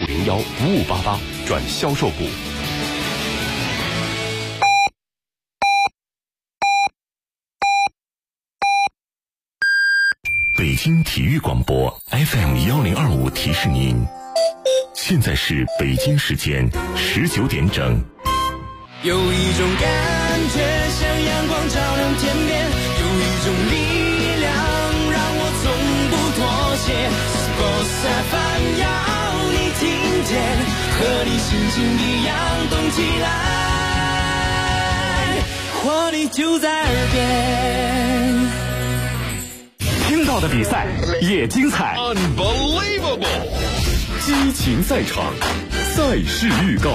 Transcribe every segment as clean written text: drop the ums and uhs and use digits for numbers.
6501-5588转销售部。 北京体育广播 FM1025提示您，现在是北京时间19点整。 有一种感觉像阳光照亮天边，有一种力量让我从不妥协。Sports FM 要你听见，和你心情一样动起来，活力就在耳边。 听到的比赛也精彩 Unbelievable！ 激情赛场，赛事预告。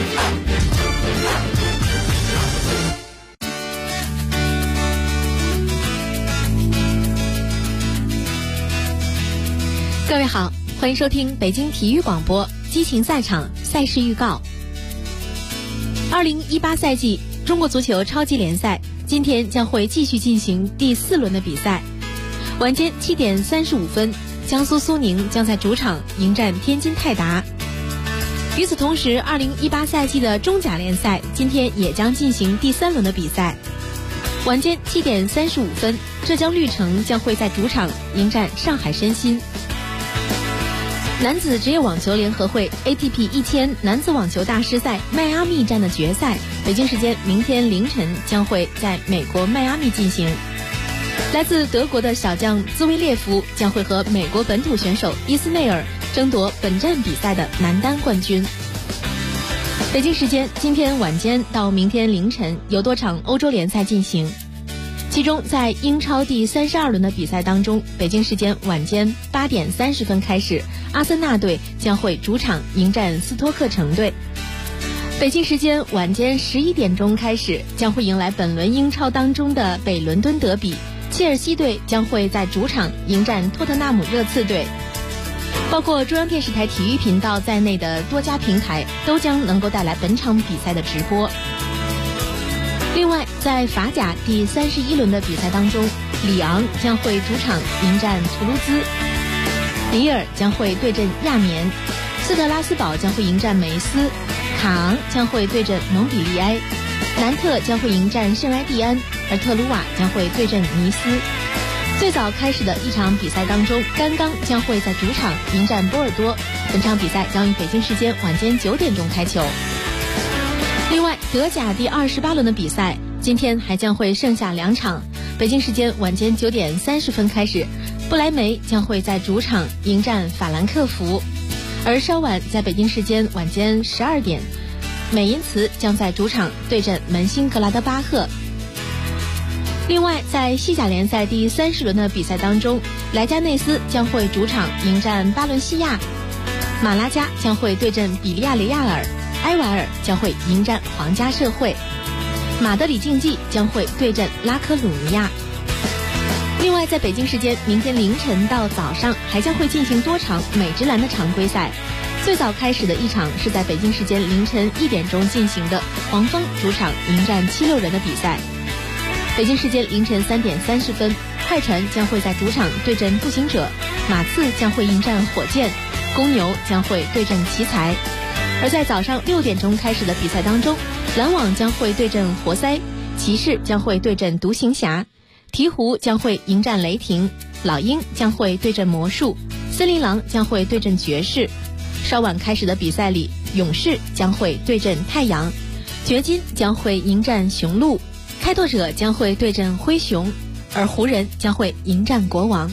各位好，欢迎收听北京体育广播激情赛场赛事预告。2018赛季中国足球超级联赛今天将会继续进行第4轮的比赛。晚间7点35分，江苏苏宁将在主场迎战天津泰达。与此同时，2018赛季的中甲联赛今天也将进行第3轮的比赛。晚间7点35分，浙江绿城将会在主场迎战上海申鑫。男子职业网球联合会 ATP 1000男子网球大师赛迈阿密站的决赛，北京时间明天凌晨将会在美国迈阿密进行。来自德国的小将兹维列夫将会和美国本土选手伊斯内尔争夺本站比赛的男单冠军。北京时间今天晚间到明天凌晨有多场欧洲联赛进行，其中在英超第32轮的比赛当中，北京时间晚间8点30分开始，阿森纳队将会主场迎战斯托克城队。北京时间晚间11点钟开始，将会迎来本轮英超当中的北伦敦德比，切尔西队将会在主场迎战托特纳姆热刺队。包括中央电视台体育频道在内的多家平台都将能够带来本场比赛的直播。另外，在法甲第31轮的比赛当中，里昂将会主场迎战图卢兹，里尔将会对阵亚眠，斯特拉斯堡将会迎战梅斯，卡昂将会对阵蒙彼利埃，南特将会迎战圣埃蒂安，而特鲁瓦将会对阵尼斯。最早开始的一场比赛当中，甘刚将会在主场迎战波尔多，本场比赛将于北京时间晚间9点钟开球。另外，德甲第28轮的比赛今天还将会剩下2场，北京时间晚间9点30分开始，不莱梅将会在主场迎战法兰克福，而稍晚在北京时间晚间12点，美因茨将在主场对阵门兴格拉德巴赫。另外，在西甲联赛第30轮的比赛当中，莱加内斯将会主场迎战巴伦西亚，马拉加将会对阵比利亚雷亚尔，埃瓦尔将会迎战皇家社会，马德里竞技将会对阵拉科鲁尼亚。另外，在北京时间明天凌晨到早上还将会进行多场美职篮的常规赛。最早开始的一场是在北京时间凌晨1点钟进行的黄蜂主场迎战76人的比赛。北京时间凌晨3点30分，快船将会在主场对阵步行者，马刺将会迎战火箭，公牛将会对阵奇才。而在早上6点钟开始的比赛当中，篮网将会对阵活塞，骑士将会对阵独行侠，鹈鹕将会迎战雷霆，老鹰将会对阵魔术，森林狼将会对阵爵士。稍晚开始的比赛里，勇士将会对阵太阳，掘金将会迎战雄鹿，开拓者将会对阵灰熊，而湖人将会迎战国王。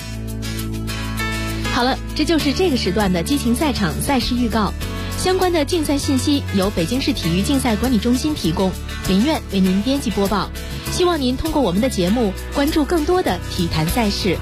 好了，这就是这个时段的激情赛场赛事预告。相关的竞赛信息由北京市体育竞赛管理中心提供，林苑为您编辑播报。希望您通过我们的节目关注更多的体坛赛事。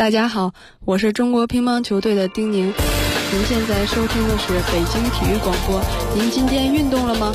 大家好，我是中国乒乓球队的丁宁。您现在收听的是北京体育广播。您今天运动了吗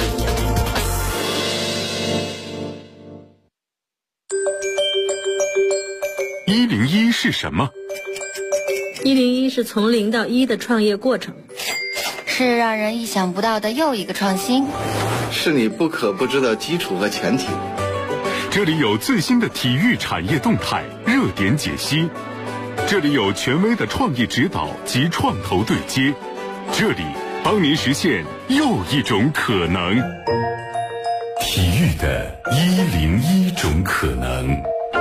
？101是什么 ？101是从0到1的创业过程， 是让人意想不到的又一个创新， 是你不可不知的基础和前提。 这里有最新的体育产业动态、热点解析，这里有权威的创意指导及创投对接，这里帮您实现又一种可能。 体育的101种可能。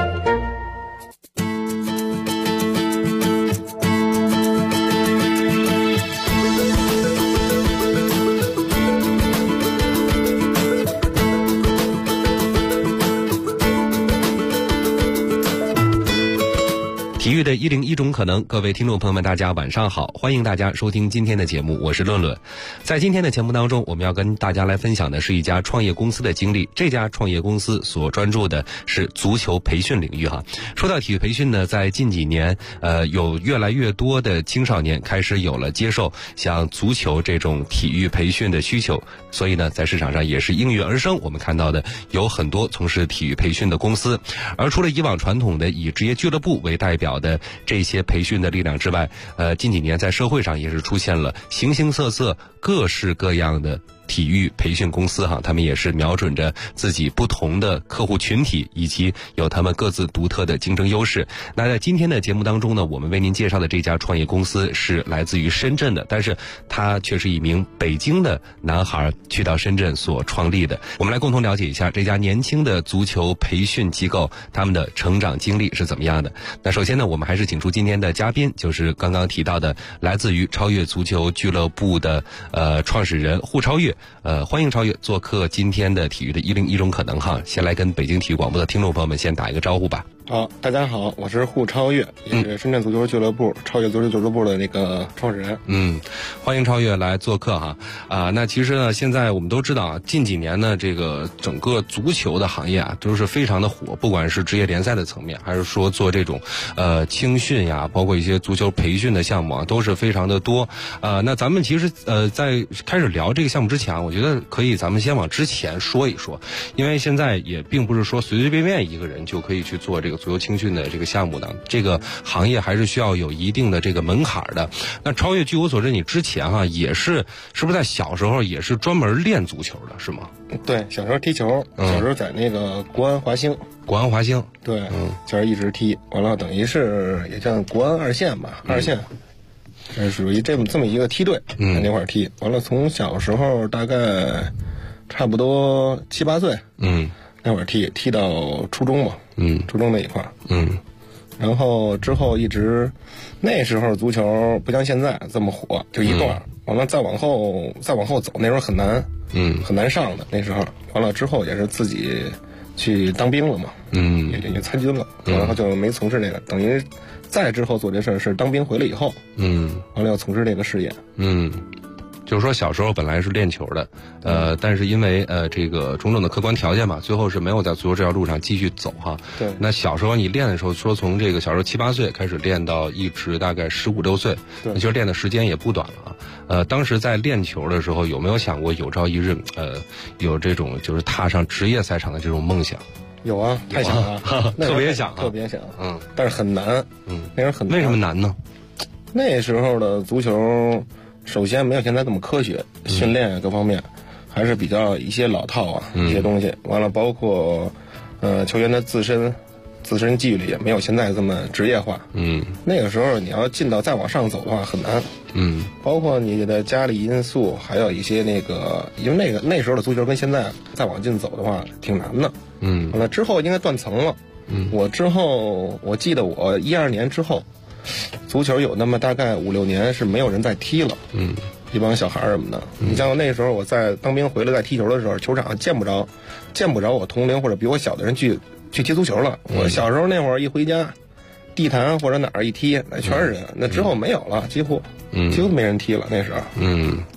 体育的101种可能，各位听众朋友们，大家晚上好，欢迎大家收听今天的节目，我是论论。在今天的节目当中，我们要跟大家来分享的是一家创业公司的经历。这家创业公司所专注的是足球培训领域哈。说到体育培训呢，在近几年，有越来越多的青少年开始有了接受像足球这种体育培训的需求，所以呢，在市场上也是应运而生。我们看到的有很多从事体育培训的公司，而除了以往传统的以职业俱乐部为代表的这些培训的力量之外，近几年在社会上也是出现了形形色色、各式各样的体育培训公司哈，他们也是瞄准着自己不同的客户群体，以及有他们各自独特的竞争优势。那在今天的节目当中呢，我们为您介绍的这家创业公司是来自于深圳的，但是他却是一名北京的男孩去到深圳所创立的。我们来共同了解一下这家年轻的足球培训机构他们的成长经历是怎么样的。那首先呢，我们还是请出今天的嘉宾，就是刚刚提到的来自于超越足球俱乐部的创始人户超越。欢迎超越做客今天的体育的101种可能哈。先来跟北京体育广播的听众朋友们先打一个招呼吧。 好，大家好，我是户超越，也是深圳足球俱乐部、超越足球俱乐部的那个创始人。 欢迎超越来做客哈。那其实呢，现在我们都知道啊，近几年呢，这个整个足球的行业啊，都是非常的火，不管是职业联赛的层面，还是说做这种青训呀，包括一些足球培训的项目啊，都是非常的多。那咱们其实在开始聊这个项目之前啊，我觉得可以咱们先往之前说一说，因为现在也并不是说随随便便一个人就可以去做这个足球青训的这个项目的，这个行业还是需要有一定的这个门槛的。那超越，据我所知，你之前哈也是不是在小时候也是专门练足球的，是吗？ 对，小时候踢球，小时候在那个国安华兴。对，就是一直踢，完了等于是也叫国安二线吧，二线。是属于这么一个梯队，在那块儿踢。完了，从小时候大概差不多7、8岁，那会儿踢到初中嘛，初中那一块儿，然后之后一直，那时候足球不像现在这么火，就一段，完了再往后走，那时候很难，很难上的那时候。完了之后也是自己去当兵了嘛，也参军了，然后就没从事这个，等于。再之后做这事儿是当兵回来以后，完了要从事这个事业， 就是说小时候本来是练球的，但是因为这个种种的客观条件嘛，最后是没有在足球这条路上继续走哈。 对。 那小时候你练的时候，说从这个小时候7、8岁开始练到一直大概15、16岁，那其实练的时间也不短了啊。当时在练球的时候，有没有想过有朝一日有这种就是踏上职业赛场的这种梦想？ 有啊，太想了， 特别想， 但是很难，那时候很难。 为什么难呢？ 那时候的足球，首先没有现在这么科学，训练各方面还是比较一些老套啊，一些东西。完了，包括球员的自身纪律也没有现在这么职业化。那个时候你要进到再往上走的话很难。包括你的家里因素，还有一些那个，因为那时候的足球跟现在再往进走的话挺难的。完了之后应该断层了。我记得我12年之后，足球有那么大概5、6年是没有人再踢了。一帮小孩什么的。你像那时候我在当兵回来在踢球的时候，球场见不着我同龄或者比我小的人去踢足球了。我小时候那会儿一回家，地坛或者哪儿一踢，那全是人。那之后没有了，几乎没人踢了那时候。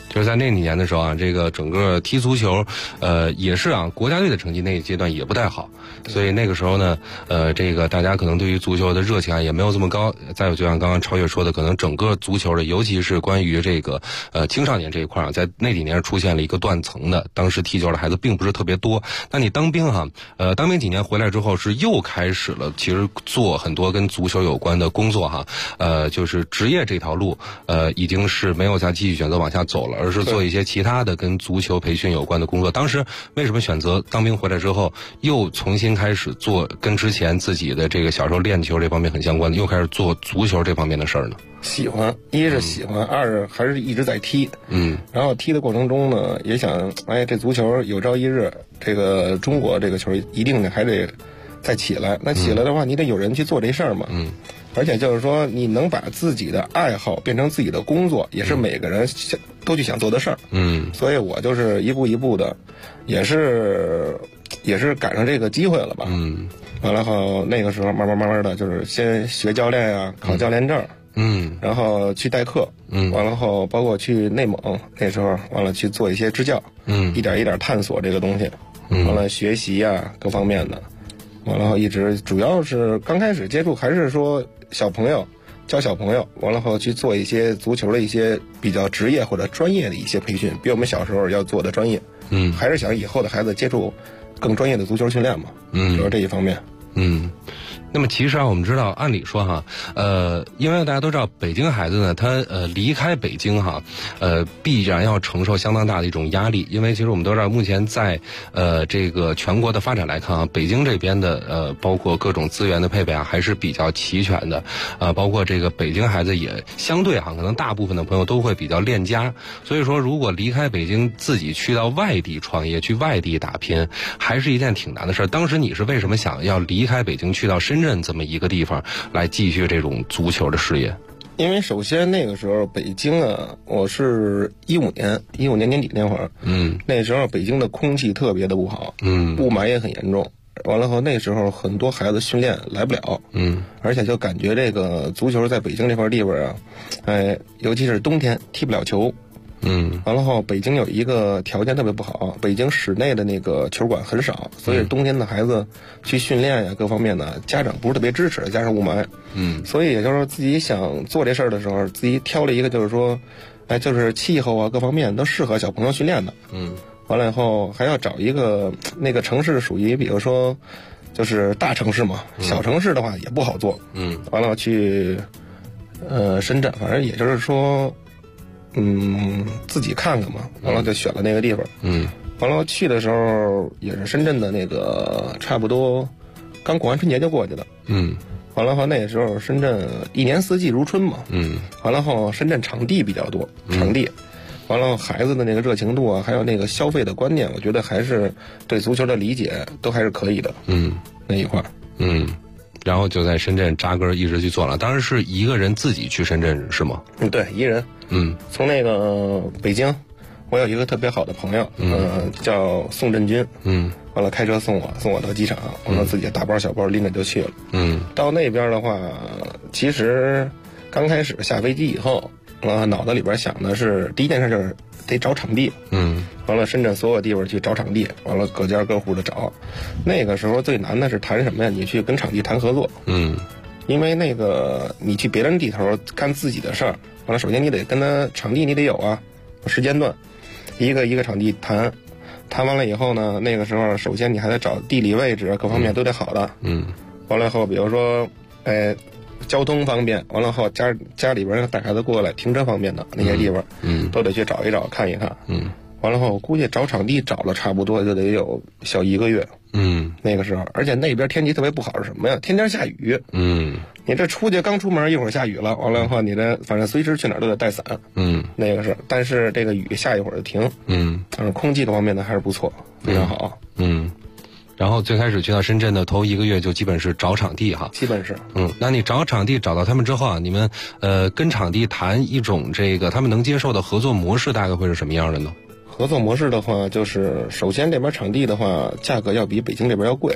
就是在那几年的时候啊，这个整个踢足球，也是啊，国家队的成绩那一阶段也不太好，所以那个时候呢，这个大家可能对于足球的热情啊也没有这么高。再有就像刚刚超越说的，可能整个足球的，尤其是关于这个青少年这一块啊，在那几年出现了一个断层的，当时踢球的孩子并不是特别多。那你当兵哈，当兵几年回来之后是又开始了，其实做很多跟足球有关的工作哈，就是职业这条路，已经是没有再继续选择往下走了，而是做一些其他的跟足球培训有关的工作。当时为什么选择当兵回来之后又重新开始做跟之前自己的这个小时候练球这方面很相关的，又开始做足球这方面的事儿呢？ 喜欢，一是喜欢，二是还是一直在踢。然后踢的过程中呢，也想，这足球有朝一日，这个中国这个球一定还得再起来。那起来的话，你得有人去做这事儿嘛。而且就是说，你能把自己的爱好变成自己的工作，也是每个人都去想做的事儿。所以我就是一步一步的，也是赶上这个机会了吧。完了后，那个时候慢慢的，就是先学教练啊，考教练证。然后去代课。完了后，包括去内蒙，那时候完了去做一些支教。一点一点探索这个东西。完了学习啊，各方面的。完了后一直主要是刚开始接触还是说小朋友教小朋友，完了后去做一些足球的一些比较职业或者专业的一些培训，比我们小时候要做的专业。还是想以后的孩子接触更专业的足球训练嘛。主要这一方面。 那么其实啊，我们知道，按理说哈，因为大家都知道，北京孩子呢，他离开北京哈，必然要承受相当大的一种压力，因为其实我们都知道，目前在这个全国的发展来看啊，北京这边的包括各种资源的配备啊，还是比较齐全的，包括这个北京孩子也相对哈，可能大部分的朋友都会比较恋家，所以说如果离开北京，自己去到外地创业，去外地打拼，还是一件挺难的事儿。当时你是为什么想要离开北京去到深圳这么一个地方来继续这种足球的事业？ 因为首先那个时候北京啊，我是15年年底那会儿，那时候北京的空气特别的不好，雾霾也很严重。完了后那时候很多孩子训练来不了，而且就感觉这个足球在北京这块地方啊，尤其是冬天踢不了球。完了后北京有一个条件特别不好，北京室内的那个球馆很少，所以冬天的孩子去训练呀，各方面的家长不是特别支持，加上雾霾。所以也就是说自己想做这事儿的时候，自己挑了一个就是说，就是气候啊各方面都适合小朋友训练的。完了以后还要找一个那个城市属于比如说就是大城市嘛，小城市的话也不好做。完了去深圳，反正也就是说自己看看嘛，完了就选了那个地方。完了去的时候也是深圳的那个差不多刚过完春节就过去了。完了后那时候深圳一年四季如春嘛。完了后深圳场地比较多，场地。完了孩子的那个热情度啊，还有那个消费的观念，我觉得还是对足球的理解都还是可以的。那一块。 然后就在深圳扎根一直去做了。当时是一个人自己去深圳是吗？ 对，一人。从那个北京，我有一个特别好的朋友，叫宋振军。完了开车送我到机场，完了自己大包小包拎着就去了。到那边的话，其实刚开始下飞机以后，脑子里边想的是第一件事就是得找场地。完了深圳所有地方去找场地，完了各家各户的找。那个时候最难的是谈什么呀？你去跟场地谈合作。因为那个你去别人地头干自己的事儿，完了首先你得跟他场地你得有啊，时间段，一个场地谈完了以后呢，那个时候首先你还得找地理位置各方面都得好的。完了以后比如说交通方便，完了后家里边带孩子过来停车方便的那些地方，都得去找一找看一看。完了后估计找场地找了差不多就得有小1个月。那个时候，而且那边天气特别不好是什么呀？天天下雨。你这刚出门一会儿下雨了，完了的话你这反正随时去哪儿都得带伞。那个是，但是这个雨下一会儿就停。但是空气各方面的还是不错，非常好。 然后最开始去到深圳的头1个月就基本是找场地哈。 基本是。 那你找场地找到他们之后啊，你们跟场地谈一种这个他们能接受的合作模式，大概会是什么样的呢？ 合作模式的话，就是首先这边场地的话，价格要比北京这边要贵。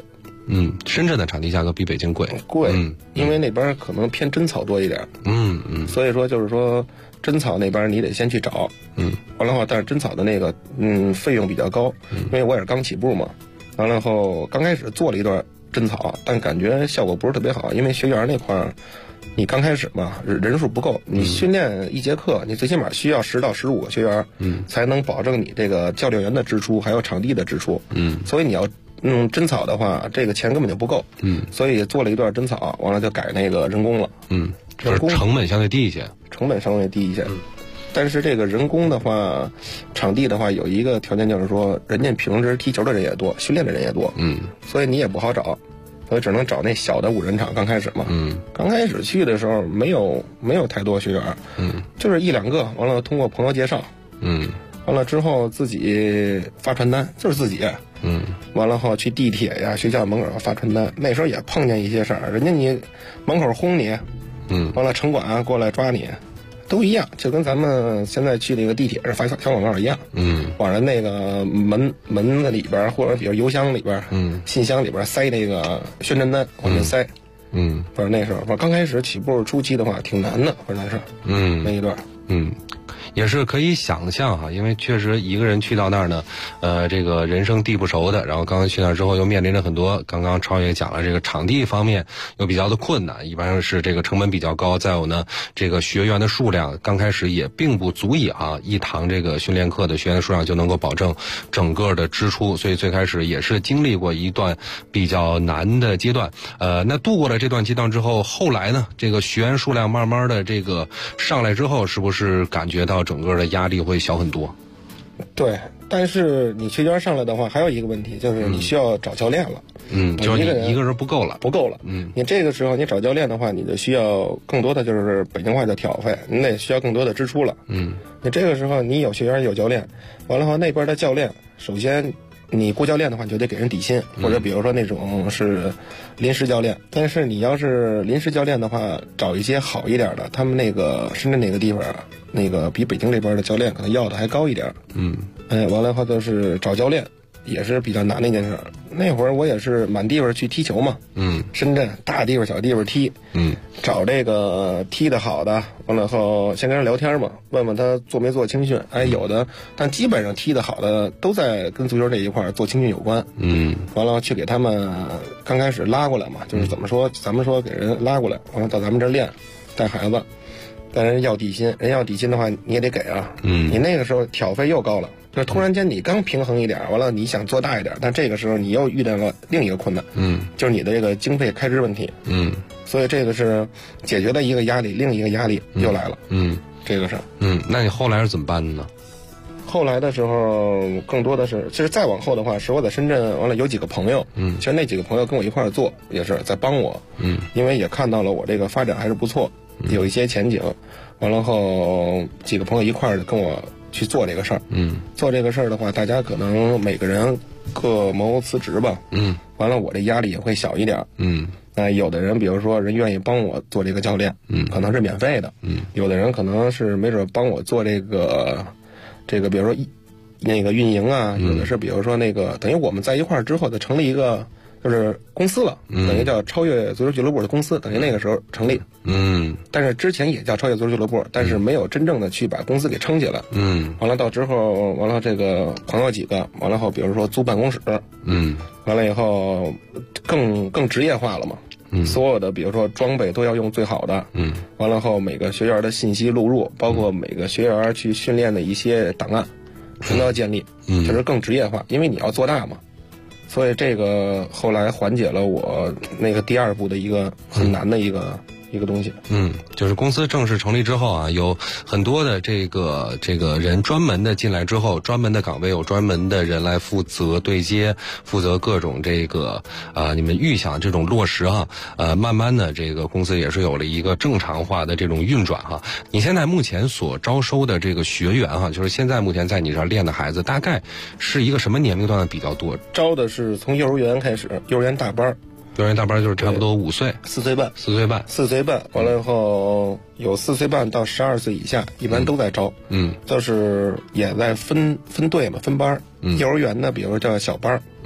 深圳的场地价格比北京贵， 因为那边可能偏真草多一点，所以说就是说真草那边你得先去找，完了后，但是真草的那个费用比较高，因为我也是刚起步嘛，完了后刚开始做了一段真草，但感觉效果不是特别好，因为学员那块儿你刚开始嘛人数不够，你训练一节课你最起码需要10到15个学员，才能保证你这个教练员的支出还有场地的支出，所以你要弄真草的话，这个钱根本就不够，所以做了一段真草，完了就改那个人工了， 就是成本相对低一些， 但是这个人工的话，场地的话有一个条件就是说，人家平时踢球的人也多，训练的人也多，所以你也不好找，所以只能找那小的5人场。刚开始嘛，刚开始去的时候没有太多学员，就是1、2个，完了通过朋友介绍，完了之后自己发传单，就是自己，完了后去地铁呀、学校门口发传单。那时候也碰见一些事儿，人家你门口轰你，完了城管过来抓你。都一样，就跟咱们现在去那个地铁上发小广告一样，往人那个门子里边，或者比如邮箱里边，信箱里边塞那个宣传单，往那塞，反正那时候，刚开始起步初期的话挺难的，反正是，那一段， 也是可以想象哈，因为确实一个人去到那儿呢，这个人生地不熟的，然后刚刚去那儿之后又面临着很多，刚刚超也讲了，这个场地方面又比较的困难，一般是这个成本比较高，再有呢，这个学员的数量刚开始也并不足以一堂这个训练课的学员数量就能够保证整个的支出，所以最开始也是经历过一段比较难的阶段，那度过了这段阶段之后，后来呢，这个学员数量慢慢的这个上来之后，是不是感觉到整个的压力会小很多？ 对，但是你学员上来的话，还有一个问题就是你需要找教练了。 就是你一个人不够了。 你这个时候你找教练的话，你就需要更多的就是北京话叫挑费，你得需要更多的支出了。你这个时候你有学员有教练，完了后那边的教练，首先你雇教练的话，你就得给人底薪，或者比如说那种是临时教练。但是你要是临时教练的话，找一些好一点的，他们那个深圳那个地方，那个比北京这边的教练可能要的还高一点。完了后就是找教练也是比较难的一件事。那会儿我也是满地方去踢球嘛，深圳大地方小地方踢，找这个踢得好的，完了后先跟人聊天嘛，问问他做没做青训，有的，但基本上踢得好的都在跟足球这一块做青训有关，完了去给他们刚开始拉过来嘛，就是怎么说，咱们说给人拉过来，完了到咱们这练，带孩子，但人要底薪，人要底薪的话你也得给啊，你那个时候挑费又高了。就突然间你刚平衡一点，完了你想做大一点，但这个时候你又遇到了另一个困难，就是你的这个经费开支问题，所以这个是解决了一个压力，另一个压力又来了，这个是， 那你后来是怎么办的呢？ 后来的时候更多的是，其实再往后的话，是我在深圳完了有几个朋友，其实那几个朋友跟我一块儿做，也是在帮我，因为也看到了我这个发展还是不错，有一些前景，完了后几个朋友一块儿跟我去做这个事儿，做这个事儿的话，大家可能每个人各谋辞职吧，完了我这压力也会小一点，有的人比如说人愿意帮我做这个教练，可能是免费的，有的人可能是没准帮我做这个比如说那个运营啊，有的是比如说那个等于我们在一块儿之后，就成立一个就是公司了，等于叫超越足球俱乐部的公司，等于那个时候成立。但是之前也叫超越足球俱乐部，但是没有真正的去把公司给撑起来。完了到之后，完了这个朋友几个，完了后比如说租办公室，完了以后更职业化了嘛。所有的比如说装备都要用最好的，完了后每个学员的信息录入，包括每个学员去训练的一些档案，全都要建立，就是更职业化，因为你要做大嘛。所以这个后来缓解了我那个第二步的一个很难的一个东西。 就是公司正式成立之后啊，有很多的这个人专门的进来之后，专门的岗位有专门的人来负责对接，负责各种这个你们预想这种落实哈，慢慢的这个公司也是有了一个正常化的这种运转哈。你现在目前所招收的这个学员哈，就是现在目前在你这儿练的孩子，大概是一个什么年龄段的比较多？ 招的是从幼儿园开始，幼儿园大班。 幼儿园大班就是差不多5岁 ，4岁半 ，4岁半， 完了以后有4岁半到12岁以下，一般都在招，就是也在分队嘛，分班。幼儿园呢，比如叫小班，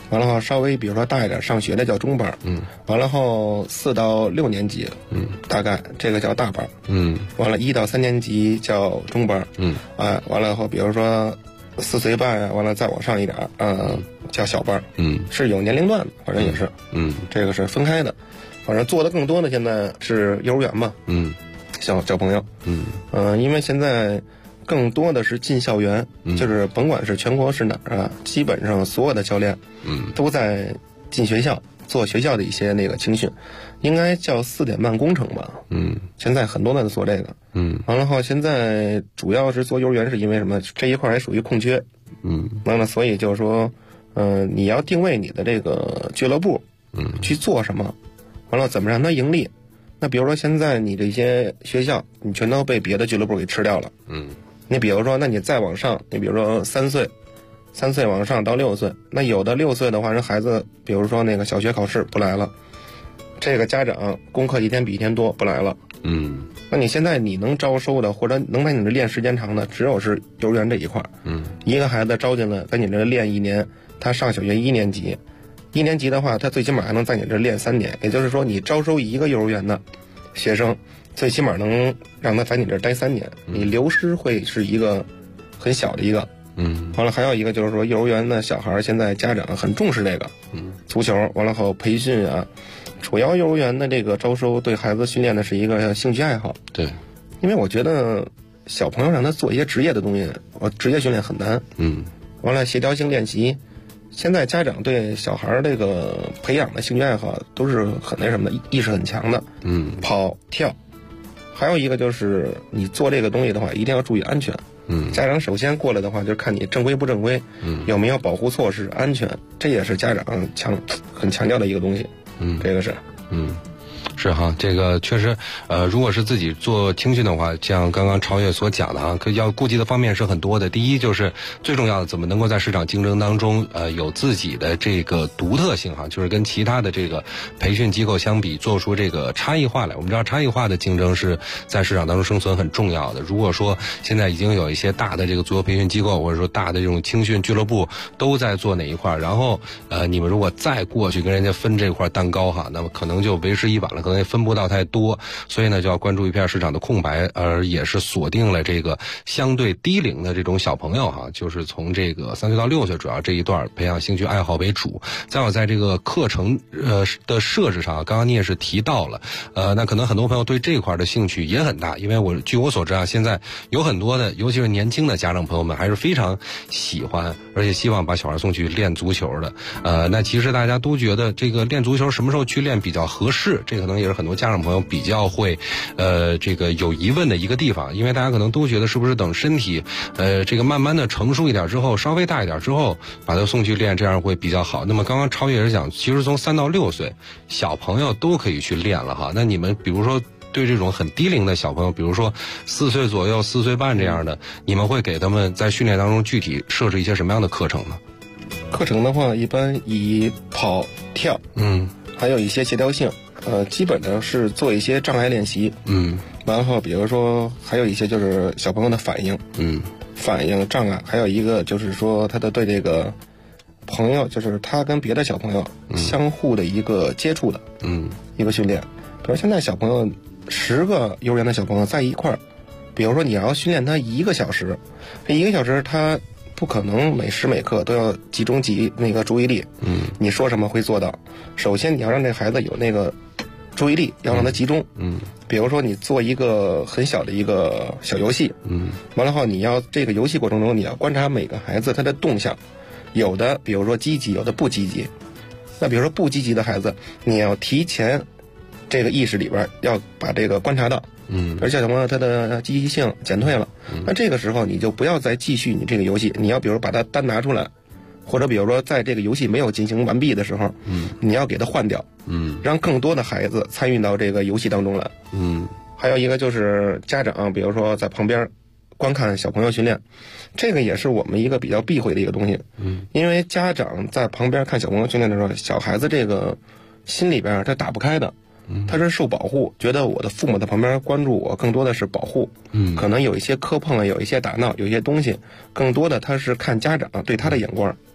完了后稍微比如说大一点上学的叫中班，完了后4到6年级，大概这个叫大班，完了1到3年级叫中班，完了后比如说4岁半啊，完了再往上一点，叫小班，是有年龄段的，反正也是，这个是分开的，反正做的更多的现在是幼儿园嘛，小朋友，因为现在更多的是进校园，就是甭管是全国是哪儿啊，基本上所有的教练，都在进学校做学校的一些那个青训，应该叫4点半工程吧，现在很多的做这个，完了后现在主要是做幼儿园是因为什么？这一块还属于空缺，完了所以就是说，你要定位你的这个俱乐部，去做什么，完了怎么让它盈利？那比如说现在你这些学校，你全都被别的俱乐部给吃掉了，你比如说，那你再往上，你比如说3岁往上到6岁，那有的6岁的话，人孩子比如说那个小学考试不来了，这个家长功课一天比一天多不来了，那你现在你能招收的或者能在你这练时间长的，只有是幼儿园这一块，一个孩子招进来在你这练1年，他上小学1年级，1年级的话，他最起码还能在你这练3年，也就是说你招收一个幼儿园的学生，最起码能让他在你这待3年，你流失会是一个很小的一个，完了还有一个就是说幼儿园的小孩现在家长很重视这个，足球，完了后培训啊，主要幼儿园的这个招收对孩子训练的是一个兴趣爱好， 对， 因为我觉得小朋友让他做一些职业的东西，职业训练很难，完了协调性练习。现在家长对小孩这个培养的兴趣爱好都是很那什么的，意识很强的，跑跳，还有一个就是你做这个东西的话，一定要注意安全，家长首先过来的话，就是看你正规不正规，有没有保护措施，安全，这也是家长很强调的一个东西，这个是， 是哈，这个确实，如果是自己做青训的话，像刚刚超越所讲的哈，要顾及的方面是很多的。第一就是最重要的，怎么能够在市场竞争当中，有自己的这个独特性哈，就是跟其他的这个培训机构相比，做出这个差异化来。我们知道差异化的竞争是在市场当中生存很重要的。如果说现在已经有一些大的这个足球培训机构，或者说大的这种青训俱乐部都在做哪一块，然后你们如果再过去跟人家分这块蛋糕哈，那么可能就为时已晚了。可能也分不到太多，所以呢就要关注一片市场的空白，而也是锁定了这个相对低龄的这种小朋友哈，就是从这个3岁到6岁主要这一段培养兴趣爱好为主。再有在这个课程的设置上，刚刚你也是提到了，那可能很多朋友对这块的兴趣也很大，因为据我所知啊，现在有很多的尤其是年轻的家长朋友们还是非常喜欢而且希望把小孩送去练足球的。那其实大家都觉得这个练足球什么时候去练比较合适，这可能也是很多家长朋友比较会这个有疑问的一个地方，因为大家可能都觉得是不是等身体这个慢慢的成熟一点之后，稍微大一点之后把他送去练，这样会比较好。那么刚刚超越也是讲，其实从3到6岁小朋友都可以去练了哈。那你们比如说对这种很低龄的小朋友，比如说4岁左右4岁半这样的，你们会给他们在训练当中具体设置一些什么样的课程呢？ 课程的话一般以跑跳还有一些协调性，基本上是做一些障碍练习，然后比如说还有一些就是小朋友的反应，反应障碍，还有一个就是说他的对这个朋友，就是他跟别的小朋友相互的一个接触的，一个训练。比如现在小朋友10个幼儿园的小朋友在一块儿，比如说你要训练他1个小时，这1个小时他不可能每时每刻都要集中那个注意力，你说什么会做到。首先你要让这孩子有那个注意力，要让他集中，比如说你做一个很小的一个小游戏，完了后你要这个游戏过程中你要观察每个孩子他的动向，有的比如说积极，有的不积极。那比如说不积极的孩子，你要提前这个意识里边要把这个观察到，而且小朋友他的积极性减退了，那这个时候你就不要再继续你这个游戏，你要比如把它单拿出来，或者比如说在这个游戏没有进行完毕的时候，你要给它换掉，让更多的孩子参与到这个游戏当中来。还有一个就是家长比如说在旁边观看小朋友训练，这个也是我们一个比较避讳的一个东西，因为家长在旁边看小朋友训练的时候，小孩子这个心里边他打不开的，他是受保护，觉得我的父母在旁边关注我，更多的是保护，可能有一些磕碰，有一些打闹，有一些东西，更多的他是看家长对他的眼光，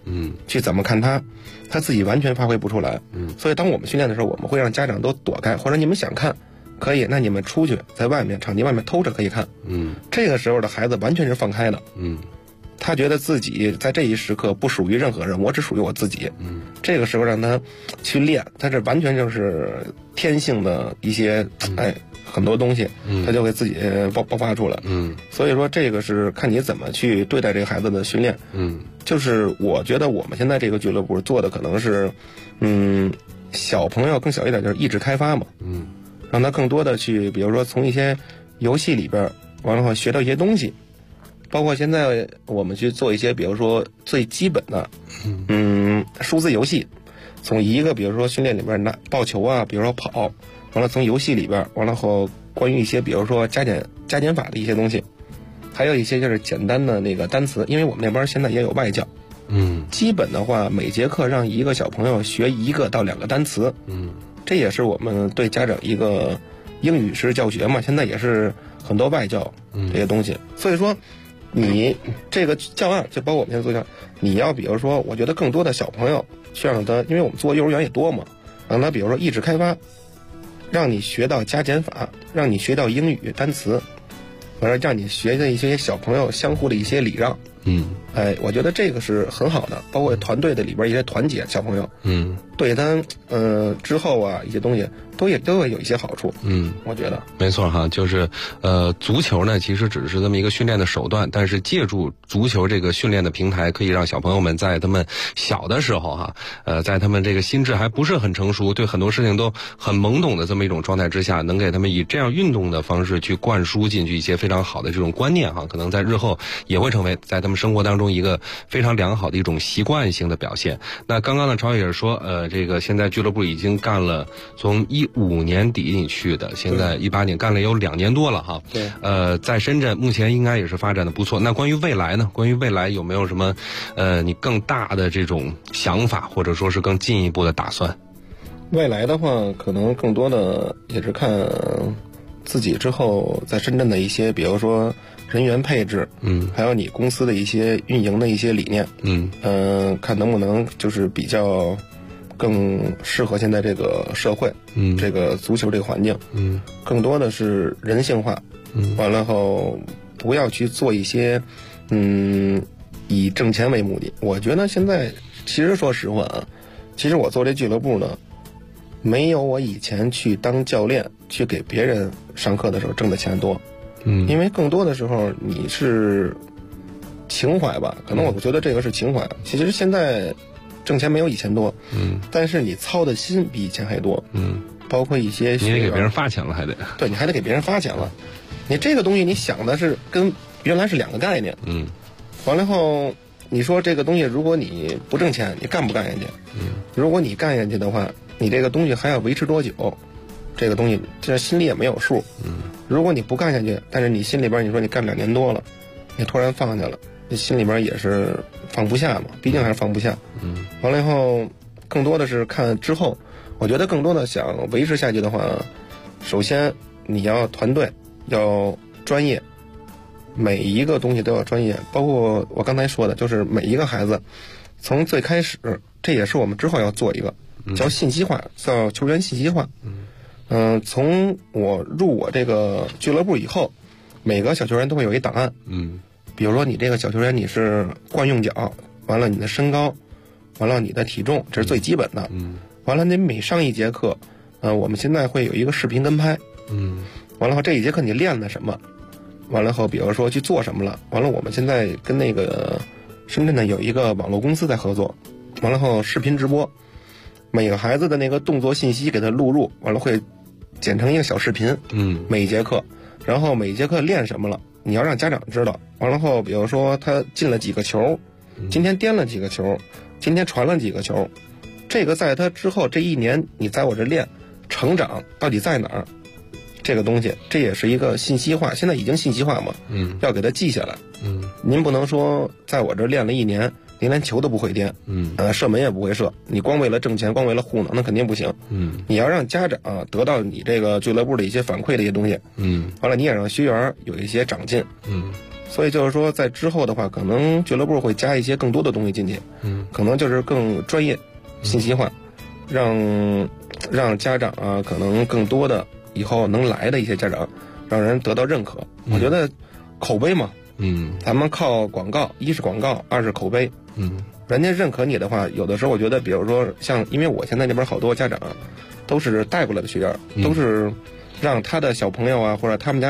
去怎么看他自己完全发挥不出来。所以当我们训练的时候，我们会让家长都躲开，或者你们想看可以，那你们出去在外面场地外面偷着可以看。这个时候的孩子完全是放开的。他觉得自己在这一时刻不属于任何人，我只属于我自己。这个时候让他去练，他这完全就是天性的一些很多东西，他就会自己爆发出来。所以说这个是看你怎么去对待这个孩子的训练。就是我觉得我们现在这个俱乐部做的可能是，小朋友更小一点，就是意志开发嘛。让他更多的去，比如说从一些游戏里边，完了后学到一些东西。包括现在我们去做一些，比如说最基本的，数字游戏，从一个比如说训练里边拿抱球啊，比如说跑，完了从游戏里边，完了后关于一些比如说加减法的一些东西，还有一些就是简单的那个单词，因为我们那边现在也有外教，基本的话每节课让一个小朋友学1个到2个单词，这也是我们对家长一个英语式教学嘛，现在也是很多外教这些东西，所以说。你这个教案就包括我们现在做教案，你要比如说，我觉得更多的小朋友去让他，因为我们做幼儿园也多嘛，让他比如说意志开发，让你学到加减法，让你学到英语单词，或者让你学的一些小朋友相互的一些礼让。我觉得这个是很好的，包括团队的里边一些团结小朋友，对他之后啊一些东西都会有一些好处。我觉得没错哈，就是足球呢其实只是这么一个训练的手段，但是借助足球这个训练的平台，可以让小朋友们在他们小的时候哈，在他们这个心智还不是很成熟，对很多事情都很懵懂的这么一种状态之下，能给他们以这样运动的方式去灌输进去一些非常好的这种观念哈，可能在日后也会成为在他们生活当中一个非常良好的一种习惯性的表现。那刚刚呢，超也是说，这个现在俱乐部已经干了，从15年底你去的，现在18年干了有2年多了哈。 对。 在深圳目前应该也是发展的不错。那关于未来呢？关于未来有没有什么你更大的这种想法，或者说是更进一步的打算？ 未来的话，可能更多的也是看自己之后在深圳的一些，比如说人员配置，还有你公司的一些运营的一些理念，看能不能就是比较更适合现在这个社会，这个足球这个环境，更多的是人性化，完了后不要去做一些，以挣钱为目的。我觉得现在其实说实话啊，其实我做这俱乐部呢，没有我以前去当教练去给别人上课的时候挣的钱多。因为更多的时候你是情怀吧，可能我觉得这个是情怀。其实现在挣钱没有以前多，但是你操的心比以前还多，包括一些你得给别人发钱了，还得对，你还得给别人发钱了。你这个东西你想的是跟原来是2个概念，完了后你说这个东西如果你不挣钱，你干不干下去？如果你干下去的话，你这个东西还要维持多久？这个东西这心里也没有数。如果你不干下去，但是你心里边你说你干2年多了，你突然放下了，你心里边也是放不下嘛，毕竟还是放不下。完了以后，更多的是看之后，我觉得更多的想维持下去的话，首先你要团队，要专业，每一个东西都要专业，包括我刚才说的，就是每一个孩子从最开始，这也是我们之后要做一个叫信息化，叫球员信息化。从我入我这个俱乐部以后，每个小球员都会有一档案。比如说你这个小球员你是惯用脚，完了你的身高，完了你的体重，这是最基本的。完了你每上一节课，我们现在会有一个视频跟拍。完了后这一节课你练了什么？完了后比如说去做什么了？完了我们现在跟那个深圳的有一个网络公司在合作，完了后视频直播，每个孩子的那个动作信息给他录入，完了会剪成一个小视频，每一节课，然后每一节课练什么了，你要让家长知道。完了后，比如说他进了几个球，今天颠了几个球，今天传了几个球，这个在他之后这1年你在我这练，成长到底在哪儿？这个东西，这也是一个信息化，现在已经信息化嘛，要给他记下来。您不能说在我这练了1年。您连球都不会颠，射门也不会射，你光为了挣钱，光为了糊弄，那肯定不行。你要让家长得到你这个俱乐部的一些反馈的一些东西，完了你也让学员有一些长进。 所以就是说，在之后的话，可能俱乐部会加一些更多的东西进去，可能就是更专业、信息化，让家长啊，可能更多的以后能来的一些家长，让人得到认可。我觉得口碑嘛，咱们靠广告，一是广告，二是口碑，人家认可你的话，有的时候我觉得，比如说像，因为我现在这边好多家长都是带过来的学员，都是让他的小朋友啊，或者他们家